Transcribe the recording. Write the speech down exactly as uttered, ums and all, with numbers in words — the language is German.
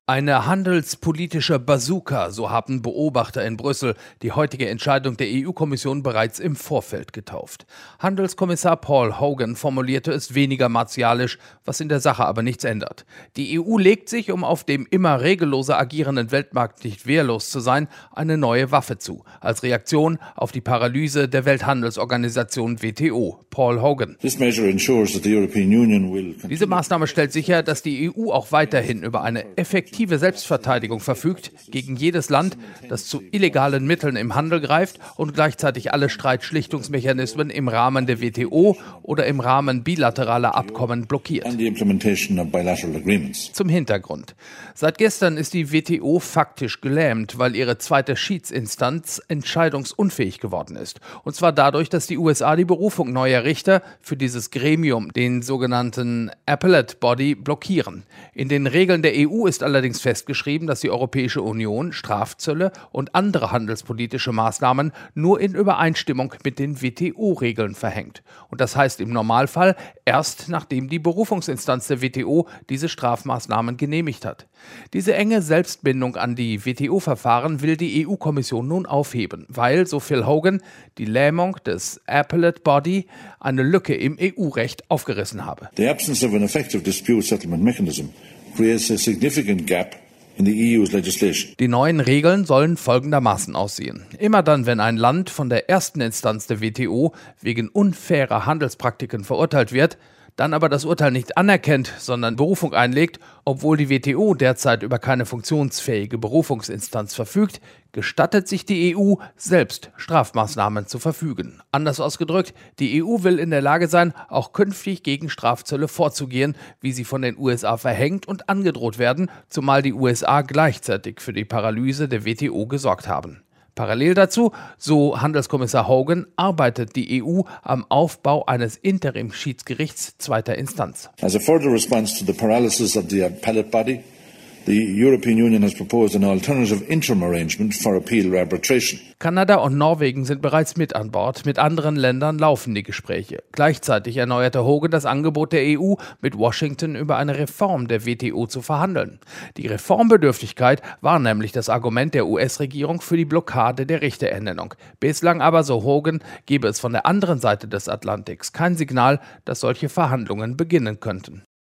Eine handelspolitische Bazooka, so haben Beobachter in Brüssel die heutige Entscheidung der E U-Kommission bereits im Vorfeld getauft. Handelskommissar Paul Hogan formulierte es weniger martialisch, was in der Sache aber nichts ändert. Die E U legt sich, um auf dem immer regelloser agierenden Weltmarkt nicht wehrlos zu sein, eine neue Waffe zu, als Reaktion auf die Paralyse der Welthandelsorganisation W T O. Paul Hogan. Diese Maßnahme stellt sicher, dass die E U auch weiterhin über eine effektive Selbstverteidigung verfügt gegen jedes Land, das zu illegalen Mitteln im Handel greift und gleichzeitig alle Streitschlichtungsmechanismen im Rahmen der W T O oder im Rahmen bilateraler Abkommen blockiert. Zum Hintergrund. Seit gestern ist die W T O faktisch gelähmt, weil ihre zweite Schiedsinstanz entscheidungsunfähig geworden ist. Und zwar dadurch, dass die U S A die Berufung neuer Richter für dieses Gremium, den sogenannten Appellate Body, blockieren. In den Regeln der E U ist allerdings festgeschrieben, dass die Europäische Union Strafzölle und andere handelspolitische Maßnahmen nur in Übereinstimmung mit den W T O-Regeln verhängt. Und das heißt im Normalfall erst, nachdem die Berufungsinstanz der W T O diese Strafmaßnahmen genehmigt hat. Diese enge Selbstbindung an die W T O-Verfahren will die E U-Kommission nun aufheben, weil, so Phil Hogan, die Lähmung des Appellate Body eine Lücke im E U-Recht aufgerissen habe. The absence of an effective dispute settlement mechanism creates a significant gap in the E U's legislation. Die neuen Regeln sollen folgendermaßen aussehen. Immer dann, wenn ein Land von der ersten Instanz der W T O wegen unfairer Handelspraktiken verurteilt wird, dann aber das Urteil nicht anerkennt, sondern Berufung einlegt, obwohl die W T O derzeit über keine funktionsfähige Berufungsinstanz verfügt, gestattet sich die E U, selbst Strafmaßnahmen zu verfügen. Anders ausgedrückt, die E U will in der Lage sein, auch künftig gegen Strafzölle vorzugehen, wie sie von den U S A verhängt und angedroht werden, zumal die U S A gleichzeitig für die Paralyse der W T O gesorgt haben. Parallel dazu, so Handelskommissar Hogan, arbeitet die E U am Aufbau eines Interimsschiedsgerichts zweiter Instanz. As a further response to the paralysis of the appellate body, the European Union has proposed an alternative interim arrangement for appeal arbitration. Kanada und Norwegen sind bereits mit an Bord. Mit anderen Ländern laufen die Gespräche. Gleichzeitig erneuerte Hogan das Angebot der E U, mit Washington über eine Reform der W T O zu verhandeln. Die Reformbedürftigkeit war nämlich das Argument der U S-Regierung für die Blockade der Richterernennung. Bislang aber, so Hogan, gebe es von der anderen Seite des Atlantiks kein Signal, dass solche Verhandlungen beginnen könnten.